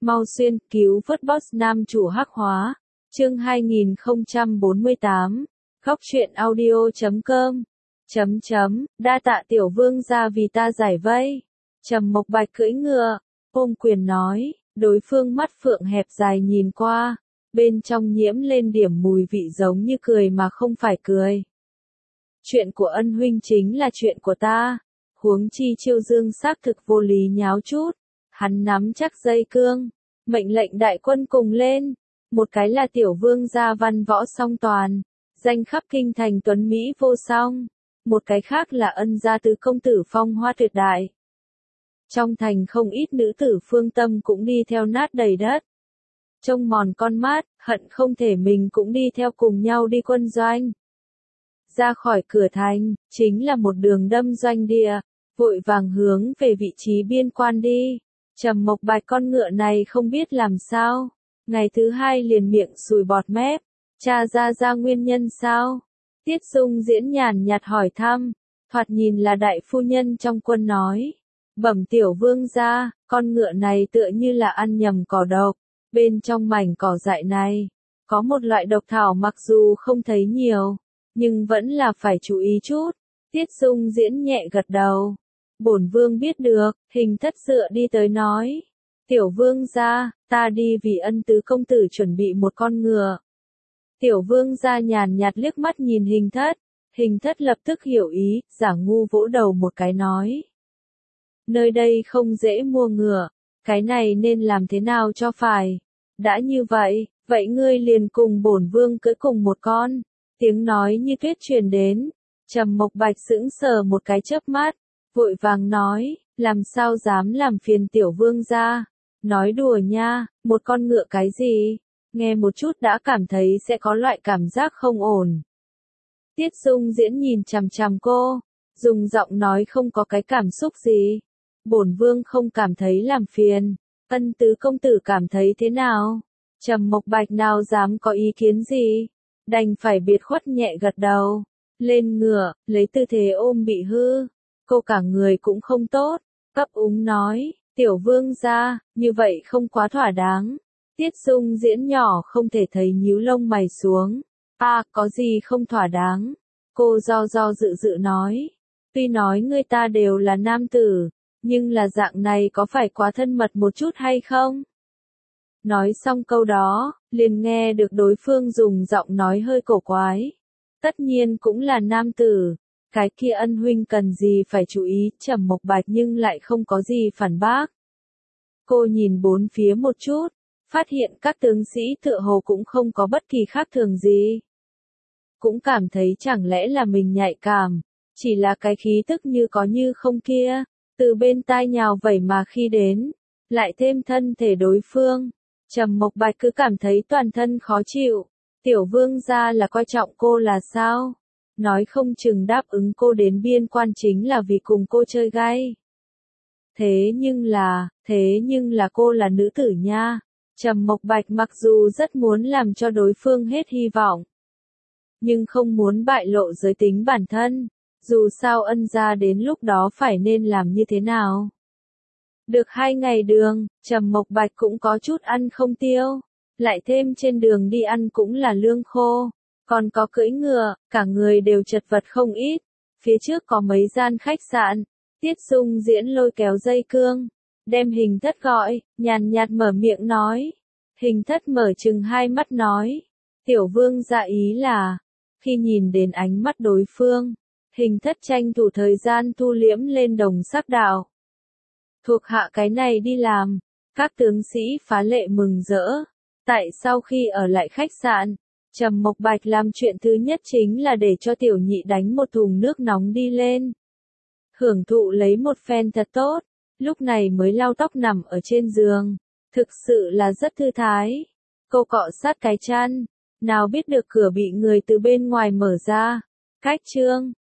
Mau xuyên, cứu vớt boss nam chủ hắc hóa. Chương 2048. Góc truyện audio.com. Đa tạ tiểu vương gia vì ta giải vây. Trầm Mộc Bạch cưỡi ngựa, ôm quyền nói, đối phương mắt phượng hẹp dài nhìn qua, bên trong nhiễm lên điểm mùi vị giống như cười mà không phải cười. Chuyện của ân huynh chính là chuyện của ta, huống chi Chiêu Dương xác thực vô lý nháo chút. Hắn nắm chắc dây cương, mệnh lệnh đại quân cùng lên, một cái là tiểu vương gia văn võ song toàn, danh khắp kinh thành tuấn Mỹ vô song, một cái khác là ân gia tứ công tử phong hoa tuyệt đại. Trong thành không ít nữ tử phương tâm cũng đi theo nát đầy đất. Trông mòn con mắt, hận không thể mình cũng đi theo cùng nhau đi quân doanh. Ra khỏi cửa thành, chính là một đường đâm doanh địa, vội vàng hướng về vị trí biên quan đi. Trầm Mộc Bạch con ngựa này không biết làm sao, ngày thứ hai liền miệng sùi bọt mép, tra ra nguyên nhân sao? Tiết Dung Diễn nhàn nhạt hỏi thăm, thoạt nhìn là đại phu nhân trong quân nói, bẩm tiểu vương gia, con ngựa này tựa như là ăn nhầm cỏ độc, bên trong mảnh cỏ dại này, có một loại độc thảo mặc dù không thấy nhiều, nhưng vẫn là phải chú ý chút. Tiết Dung Diễn nhẹ gật đầu. Bổn vương biết được, Hình Thất dựa đi tới nói. Tiểu vương gia, ta đi vì ân tứ công tử chuẩn bị một con ngựa. Tiểu vương gia nhàn nhạt liếc mắt nhìn Hình Thất. Hình Thất lập tức hiểu ý, giả ngu vỗ đầu một cái nói. Nơi đây không dễ mua ngựa, cái này nên làm thế nào cho phải. Đã như vậy, vậy ngươi liền cùng bổn vương cưỡi cùng một con. Tiếng nói như tuyết truyền đến. Trầm Mộc Bạch sững sờ một cái chớp mắt. Vội vàng nói, làm sao dám làm phiền tiểu vương gia. Nói đùa nha, một con ngựa cái gì, nghe một chút đã cảm thấy sẽ có loại cảm giác không ổn. Tiết Dung Diễn nhìn chằm chằm cô, dùng giọng nói không có cái cảm xúc gì. Bổn vương không cảm thấy làm phiền, ân tứ công tử cảm thấy thế nào? Trầm Mộc Bạch nào dám có ý kiến gì, đành phải biệt khuất nhẹ gật đầu, lên ngựa, lấy tư thế ôm bị hư. Cô cả người cũng không tốt, ấp úng nói, tiểu vương gia, như vậy không quá thỏa đáng. Tiết Dung Diễn nhỏ không thể thấy nhíu lông mày xuống. Có gì không thỏa đáng? Cô do dự nói. Tuy nói người ta đều là nam tử, nhưng là dạng này có phải quá thân mật một chút hay không? Nói xong câu đó, liền nghe được đối phương dùng giọng nói hơi cổ quái. Tất nhiên cũng là nam tử. Cái kia ân huynh cần gì phải chú ý, Trầm Mộc Bạch nhưng lại không có gì phản bác. Cô nhìn bốn phía một chút, phát hiện các tướng sĩ tựa hồ cũng không có bất kỳ khác thường gì. Cũng cảm thấy chẳng lẽ là mình nhạy cảm, chỉ là cái khí tức như có như không kia, từ bên tai nhào vẩy mà khi đến, lại thêm thân thể đối phương. Trầm Mộc Bạch cứ cảm thấy toàn thân khó chịu, tiểu vương gia là coi trọng cô là sao? Nói không chừng đáp ứng cô đến biên quan chính là vì cùng cô chơi gay. Thế nhưng là cô là nữ tử nha. Trầm Mộc Bạch mặc dù rất muốn làm cho đối phương hết hy vọng, nhưng không muốn bại lộ giới tính bản thân. Dù sao ân gia đến lúc đó phải nên làm như thế nào. Được 2 ngày đường, Trầm Mộc Bạch cũng có chút ăn không tiêu. Lại thêm trên đường đi ăn cũng là lương khô. Còn có cưỡi ngựa, cả người đều chật vật không ít. Phía trước có mấy gian khách sạn. Tiết Dung Diễn lôi kéo dây cương, đem Hình Thất gọi, nhàn nhạt mở miệng nói. Hình Thất mở chừng hai mắt nói. Tiểu vương dạ ý là, khi nhìn đến ánh mắt đối phương, Hình Thất tranh thủ thời gian thu liễm lên đồng sắc đạo. Thuộc hạ cái này đi làm, các tướng sĩ phá lệ mừng rỡ. Tại sau khi ở lại khách sạn, Trầm Mộc Bạch làm chuyện thứ nhất chính là để cho tiểu nhị đánh một thùng nước nóng đi lên. Hưởng thụ lấy một phen thật tốt, lúc này mới lau tóc nằm ở trên giường. Thực sự là rất thư thái. Cô cọ sát cái chăn, nào biết được cửa bị người từ bên ngoài mở ra. Cách chương